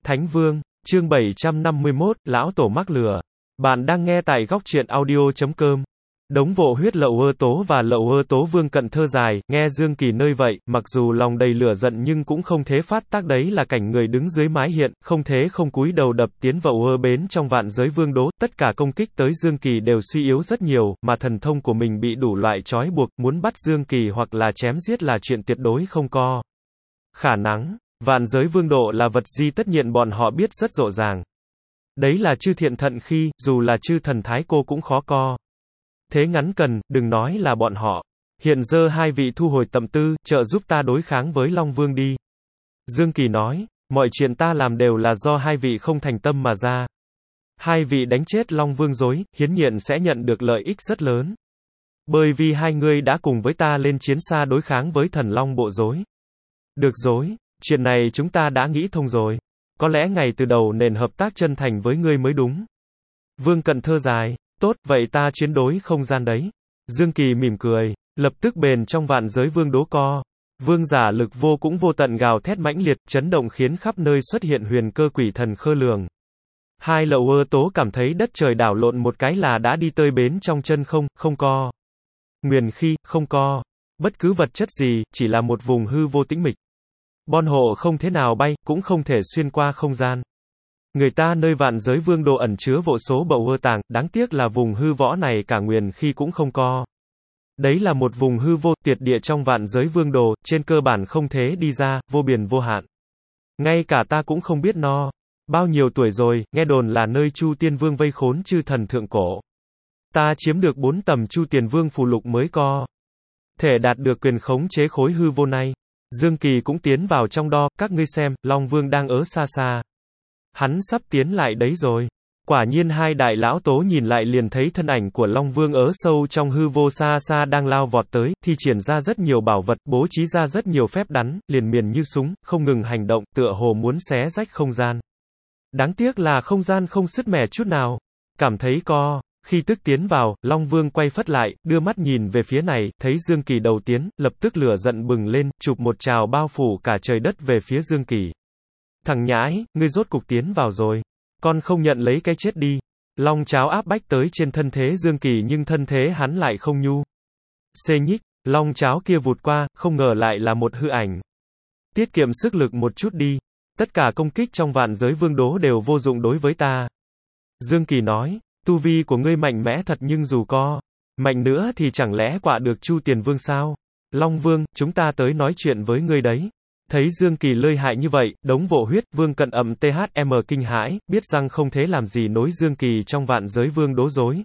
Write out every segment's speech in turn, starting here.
Thánh Vương, chương 751, Lão Tổ mắc lừa. Bạn đang nghe tại góc truyện audio.com. Đống vộ huyết Lậu Ơ Tố và Lậu Ơ Tố Vương cận thơ dài, nghe Dương Kỳ nơi vậy, mặc dù lòng đầy lửa giận nhưng cũng không thế phát tác đấy là cảnh người đứng dưới mái hiện, không thế không cúi đầu đập tiến vào ơ bến trong vạn giới vương đố, tất cả công kích tới Dương Kỳ đều suy yếu rất nhiều, mà thần thông của mình bị đủ loại trói buộc, muốn bắt Dương Kỳ hoặc là chém giết là chuyện tuyệt đối không có khả năng. Vạn giới vương độ là vật gì tất nhiên bọn họ biết rất rõ ràng. Đấy là chư thiện thận khi, dù là chư thần thái cô cũng khó co. Thế ngắn cần, đừng nói là bọn họ. Hiện giờ hai vị thu hồi tâm tư, trợ giúp ta đối kháng với Long Vương đi. Dương Kỳ nói, mọi chuyện ta làm đều là do hai vị không thành tâm mà ra. Hai vị đánh chết Long Vương dối, hiến nhiên sẽ nhận được lợi ích rất lớn. Bởi vì hai người đã cùng với ta lên chiến xa đối kháng với thần Long bộ dối. Được rồi, chuyện này chúng ta đã nghĩ thông rồi. Có lẽ ngày từ đầu nên hợp tác chân thành với ngươi mới đúng. Vương cận thơ dài, tốt, vậy ta chiến đối không gian đấy. Dương Kỳ mỉm cười, lập tức bền trong vạn giới vương đố co. Vương giả lực vô cũng vô tận gào thét mãnh liệt, chấn động khiến khắp nơi xuất hiện huyền cơ quỷ thần khơ lường. Hai Lậu Ơ Tố cảm thấy đất trời đảo lộn một cái là đã đi tơi bến trong chân không co. Nguyền khi, không co. Bất cứ vật chất gì, chỉ là một vùng hư vô tĩnh mịch. Bon hộ không thế nào bay, cũng không thể xuyên qua không gian. Người ta nơi vạn giới vương đồ ẩn chứa vô số bậu ơ tàng, đáng tiếc là vùng hư võ này cả nguyền khi cũng không co. Đấy là một vùng hư vô, tuyệt địa trong vạn giới vương đồ, trên cơ bản không thế đi ra, vô biên vô hạn. Ngay cả ta cũng không biết no. Bao nhiêu tuổi rồi, nghe đồn là nơi Chu Tiên Vương vây khốn chư thần thượng cổ. Ta chiếm được 4 tầm Chu Tiền Vương phù lục mới co. Thể đạt được quyền khống chế khối hư vô này. Dương Kỳ cũng tiến vào trong đó, các ngươi xem, Long Vương đang ở xa xa. Hắn sắp tiến lại đấy rồi. Quả nhiên hai đại lão tố nhìn lại liền thấy thân ảnh của Long Vương ở sâu trong hư vô xa xa đang lao vọt tới, thi triển ra rất nhiều bảo vật, bố trí ra rất nhiều phép đắn, liền miền như súng, không ngừng hành động, tựa hồ muốn xé rách không gian. Đáng tiếc là không gian không sứt mẻ chút nào. Cảm thấy co. Khi tức tiến vào, Long Vương quay phất lại, đưa mắt nhìn về phía này, thấy Dương Kỳ đầu tiến, lập tức lửa giận bừng lên, chụp một trào bao phủ cả trời đất về phía Dương Kỳ. Thằng nhãi, ngươi rốt cục tiến vào rồi. Con không nhận lấy cái chết đi. Long cháo áp bách tới trên thân thế Dương Kỳ nhưng thân thế hắn lại không nhu. Xê nhích, long cháo kia vụt qua, không ngờ lại là một hư ảnh. Tiết kiệm sức lực một chút đi. Tất cả công kích trong vạn giới vương đố đều vô dụng đối với ta. Dương Kỳ nói. Tu vi của ngươi mạnh mẽ thật nhưng dù co mạnh nữa thì chẳng lẽ quạ được Chu Tiền Vương sao? Long Vương, chúng ta tới nói chuyện với ngươi đấy. Thấy Dương Kỳ lợi hại như vậy, đống vộ huyết, Vương cận THM kinh hãi, biết rằng không thế làm gì nối Dương Kỳ trong vạn giới vương đố dối.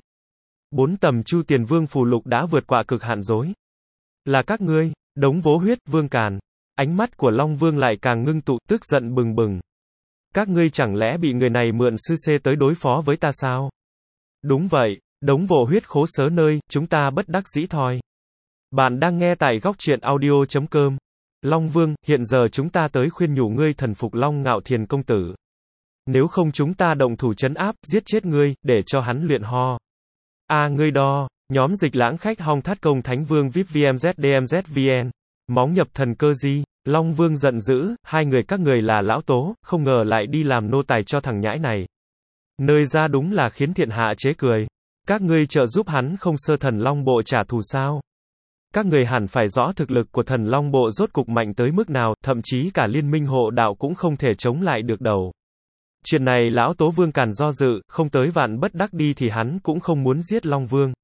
4 tầm Chu Tiền Vương phù lục đã vượt qua cực hạn dối. Là các ngươi, đống vố huyết, Vương càn. Ánh mắt của Long Vương lại càng ngưng tụ, tức giận bừng bừng. Các ngươi chẳng lẽ bị người này mượn sư xê tới đối phó với ta sao? Đúng vậy, đống vồ huyết khố sớ nơi, chúng ta bất đắc dĩ thôi. Bạn đang nghe tại góc truyện audio.com. Long Vương, hiện giờ chúng ta tới khuyên nhủ ngươi thần phục Long Ngạo Thiền công tử. Nếu không chúng ta động thủ trấn áp, giết chết ngươi, để cho hắn luyện ho. Ngươi đo, nhóm dịch lãng khách hong thắt công Thánh Vương VIP VMZ móng nhập thần cơ di. Long Vương giận dữ, hai người các người là lão tố, không ngờ lại đi làm nô tài cho thằng nhãi này. Nơi ra đúng là khiến thiên hạ chế cười. Các ngươi trợ giúp hắn không sơ thần Long Bộ trả thù sao? Các người hẳn phải rõ thực lực của thần Long Bộ rốt cục mạnh tới mức nào, thậm chí cả liên minh hộ đạo cũng không thể chống lại được đầu. Chuyện này lão tố Vương càn do dự, không tới vạn bất đắc đi thì hắn cũng không muốn giết Long Vương.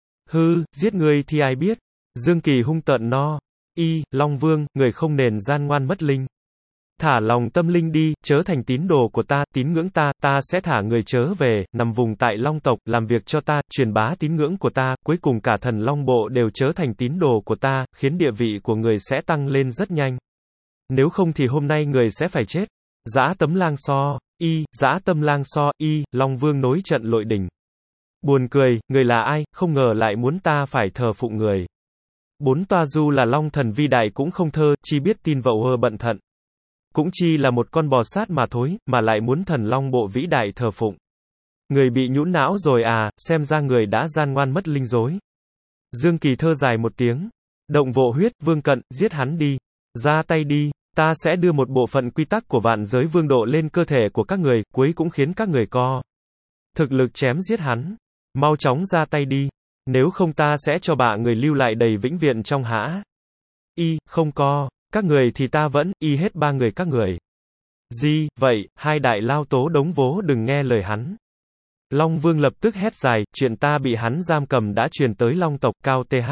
Giết ngươi thì ai biết? Dương Kỳ hung tợn no. Long Vương, người không nền gian ngoan mất linh. Thả lòng tâm linh đi, chớ thành tín đồ của ta, tín ngưỡng ta, ta sẽ thả người chớ về, nằm vùng tại Long tộc, làm việc cho ta, truyền bá tín ngưỡng của ta, cuối cùng cả thần Long Bộ đều chớ thành tín đồ của ta, khiến địa vị của người sẽ tăng lên rất nhanh. Nếu không thì hôm nay người sẽ phải chết. Dã Tấm Lang So, Dã Tâm Lang So, Long Vương nối trận lội đình. Buồn cười, người là ai, không ngờ lại muốn ta phải thờ phụng người. 4 toa du là Long thần vi đại cũng không thơ, chi biết tin vậu hơ bận thận. Cũng chi là một con bò sát mà thôi, mà lại muốn thần Long Bộ vĩ đại thờ phụng. Người bị nhũn não rồi à, xem ra người đã gian ngoan mất linh dối. Dương Kỳ thơ dài một tiếng. Động vộ huyết, Vương cận, giết hắn đi. Ra tay đi. Ta sẽ đưa một bộ phận quy tắc của vạn giới vương độ lên cơ thể của các người, cuối cũng khiến các người co thực lực chém giết hắn. Mau chóng ra tay đi. Nếu không ta sẽ cho bạ người lưu lại đầy vĩnh viễn trong hã. Không co. Các người thì ta vẫn, hết ba người các người. Gì, vậy, hai đại lao tố đống vố đừng nghe lời hắn. Long Vương lập tức hét dài, chuyện ta bị hắn giam cầm đã truyền tới Long tộc cao TH.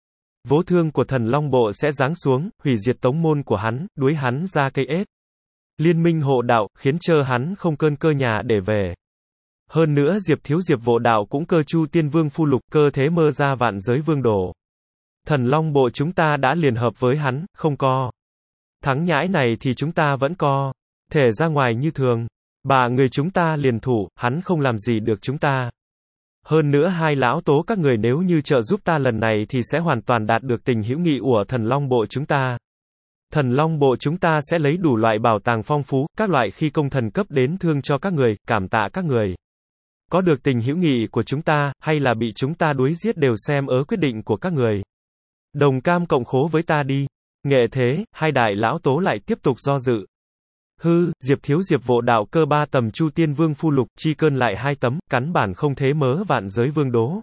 Vố thương của thần Long Bộ sẽ giáng xuống, hủy diệt tống môn của hắn, đuối hắn ra cây ết. Liên minh hộ đạo, khiến chơ hắn không cơn cơ nhà để về. Hơn nữa Diệp Thiếu Diệp Vô Đạo cũng cơ chu tiên vương phu lục cơ thế mơ ra vạn giới vương đồ. Thần Long Bộ chúng ta đã liền hợp với hắn, không co. Thắng nhãi này thì chúng ta vẫn co. Thể ra ngoài như thường. Bà người chúng ta liền thủ, hắn không làm gì được chúng ta. Hơn nữa hai lão tố các người nếu như trợ giúp ta lần này thì sẽ hoàn toàn đạt được tình hữu nghị của thần Long Bộ chúng ta. Thần Long Bộ chúng ta sẽ lấy đủ loại bảo tàng phong phú, các loại khi công thần cấp đến thương cho các người, cảm tạ các người. Có được tình hữu nghị của chúng ta, hay là bị chúng ta đuối giết đều xem ở quyết định của các người. Đồng cam cộng khố với ta đi. Nghệ thế, hai đại lão tố lại tiếp tục do dự. Diệp Thiếu Diệp Vô Đạo cơ 3 tầm chu tiên vương phu lục, chi cơn lại 2 tấm, cắn bản không thế mớ vạn giới vương đố.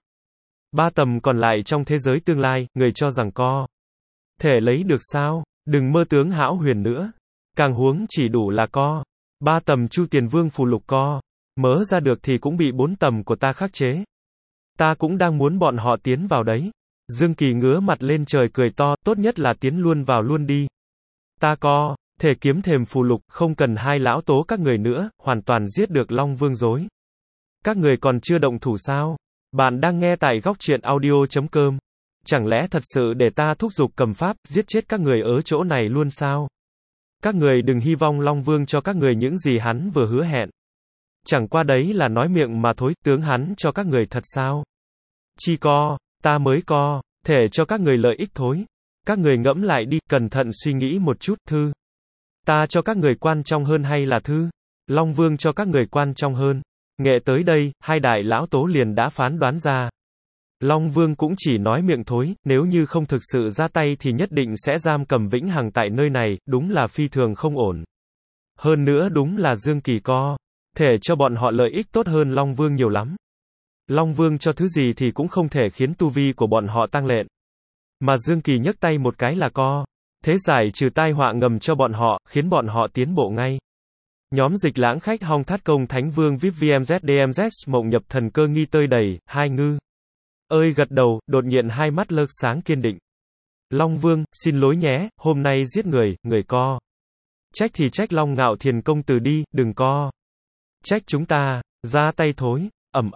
3 tầm còn lại trong thế giới tương lai, người cho rằng co thể lấy được sao? Đừng mơ tướng hão huyền nữa. Càng huống chỉ đủ là co 3 tầm chu tiền vương phù lục co mớ ra được thì cũng bị 4 tầm của ta khắc chế. Ta cũng đang muốn bọn họ tiến vào đấy. Dương Kỳ ngứa mặt lên trời cười to, tốt nhất là tiến luôn vào luôn đi. Ta co thể kiếm thềm phù lục, không cần hai lão tố các người nữa, hoàn toàn giết được Long Vương dối. Các người còn chưa động thủ sao? Bạn đang nghe tại góc truyện audio.com. Chẳng lẽ thật sự để ta thúc giục cầm pháp, giết chết các người ở chỗ này luôn sao? Các người đừng hy vọng Long Vương cho các người những gì hắn vừa hứa hẹn. Chẳng qua đấy là nói miệng mà thôi, tướng hắn cho các người thật sao? Chi co, ta mới co, thể cho các người lợi ích thối. Các người ngẫm lại đi, cẩn thận suy nghĩ một chút, thư. Ta cho các người quan trọng hơn hay là thư? Long Vương cho các người quan trọng hơn. Nghệ tới đây, hai đại lão tố liền đã phán đoán ra. Long Vương cũng chỉ nói miệng thối, nếu như không thực sự ra tay thì nhất định sẽ giam cầm vĩnh hằng tại nơi này, đúng là phi thường không ổn. Hơn nữa đúng là Dương Kỳ co thể cho bọn họ lợi ích tốt hơn Long Vương nhiều lắm. Long Vương cho thứ gì thì cũng không thể khiến tu vi của bọn họ tăng lên. Mà Dương Kỳ nhấc tay một cái là co thế giải trừ tai họa ngầm cho bọn họ, khiến bọn họ tiến bộ ngay. Nhóm Dịch Lãng khách Hong Thát Công Thánh Vương VIP VMZ mộng nhập thần cơ nghi tơi đầy, hai ngư ơi gật đầu, đột nhiên hai mắt lơ sáng kiên định. Long Vương, xin lỗi nhé, hôm nay giết người, người co trách thì trách Long Ngạo Thiền công tử đi, đừng co trách chúng ta, ra tay thối.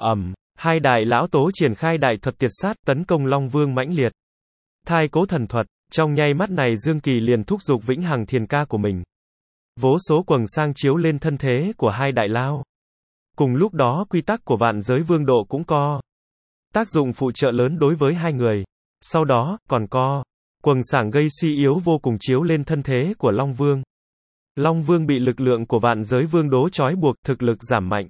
Hai đại lão tố triển khai đại thuật tiệt sát, tấn công Long Vương mãnh liệt. Thai cố thần thuật, trong nháy mắt này Dương Kỳ liền thúc giục vĩnh hằng thiền ca của mình. Vô số quầng sang chiếu lên thân thế của hai đại lao. Cùng lúc đó quy tắc của vạn giới vương độ cũng co tác dụng phụ trợ lớn đối với hai người. Sau đó, còn co quầng sáng gây suy yếu vô cùng chiếu lên thân thế của Long Vương. Long Vương bị lực lượng của vạn giới vương đố trói buộc, thực lực giảm mạnh.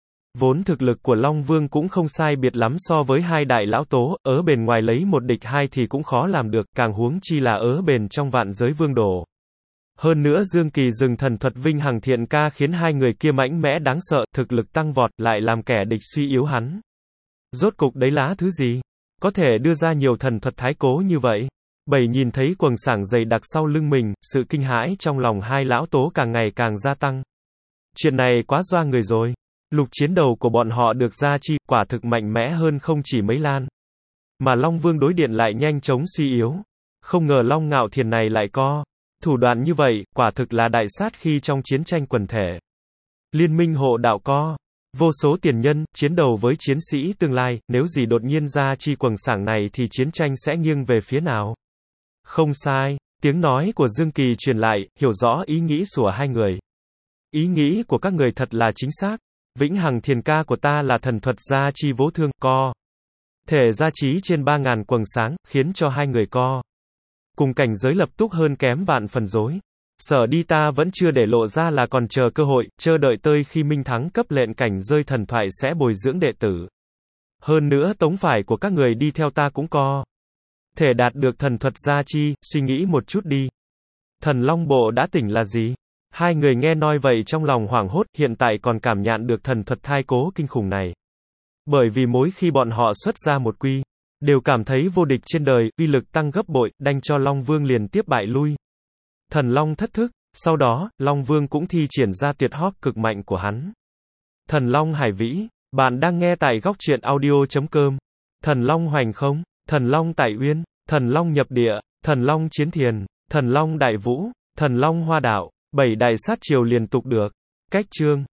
Vốn thực lực của Long Vương cũng không sai biệt lắm so với hai đại lão tố, ở bền ngoài lấy một địch hai thì cũng khó làm được, càng huống chi là ở bền trong vạn giới vương đồ. Hơn nữa Dương Kỳ dừng thần thuật vinh hằng thiện ca khiến hai người kia mạnh mẽ đáng sợ, thực lực tăng vọt, lại làm kẻ địch suy yếu hắn. Rốt cục đấy lá thứ gì? Có thể đưa ra nhiều thần thuật thái cố như vậy? Bảy nhìn thấy quầng sáng dày đặc sau lưng mình, sự kinh hãi trong lòng hai lão tố càng ngày càng gia tăng. Chuyện này quá doa người rồi. Lục chiến đầu của bọn họ được gia chi, quả thực mạnh mẽ hơn không chỉ mấy lan. Mà Long Vương đối điện lại nhanh chóng suy yếu. Không ngờ Long Ngạo Thiền này lại có thủ đoạn như vậy, quả thực là đại sát khi trong chiến tranh quần thể. Liên minh hộ đạo co vô số tiền nhân, chiến đầu với chiến sĩ tương lai, nếu gì đột nhiên ra chi quầng sáng này thì chiến tranh sẽ nghiêng về phía nào? Không sai, tiếng nói của Dương Kỳ truyền lại, hiểu rõ ý nghĩ của hai người. Ý nghĩ của các người thật là chính xác. Vĩnh hằng thiền ca của ta là thần thuật gia chi vô thương, co thể gia trí trên 3.000 quầng sáng, khiến cho hai người co cùng cảnh giới lập tức hơn kém vạn phần rối. Sở đi ta vẫn chưa để lộ ra là còn chờ cơ hội, chờ đợi tới khi Minh Thắng cấp lệnh cảnh rơi thần thoại sẽ bồi dưỡng đệ tử. Hơn nữa tống phải của các người đi theo ta cũng co thể đạt được thần thuật gia chi, suy nghĩ một chút đi. Thần Long Bộ đã tỉnh là gì? Hai người nghe nói vậy trong lòng hoảng hốt, hiện tại còn cảm nhận được thần thuật thai cố kinh khủng này. Bởi vì mỗi khi bọn họ xuất ra một quy, đều cảm thấy vô địch trên đời, uy lực tăng gấp bội, đanh cho Long Vương liền tiếp bại lui. Thần Long thất thức, sau đó, Long Vương cũng thi triển ra tuyệt hóc cực mạnh của hắn. Thần Long Hải Vĩ, bạn đang nghe tại góc truyện audio.com. Thần Long Hoành Không, Thần Long Tại Uyên, Thần Long Nhập Địa, Thần Long Chiến Thiền, Thần Long Đại Vũ, Thần Long Hoa Đạo, 7 đại sát chiều liên tục được. Cách chương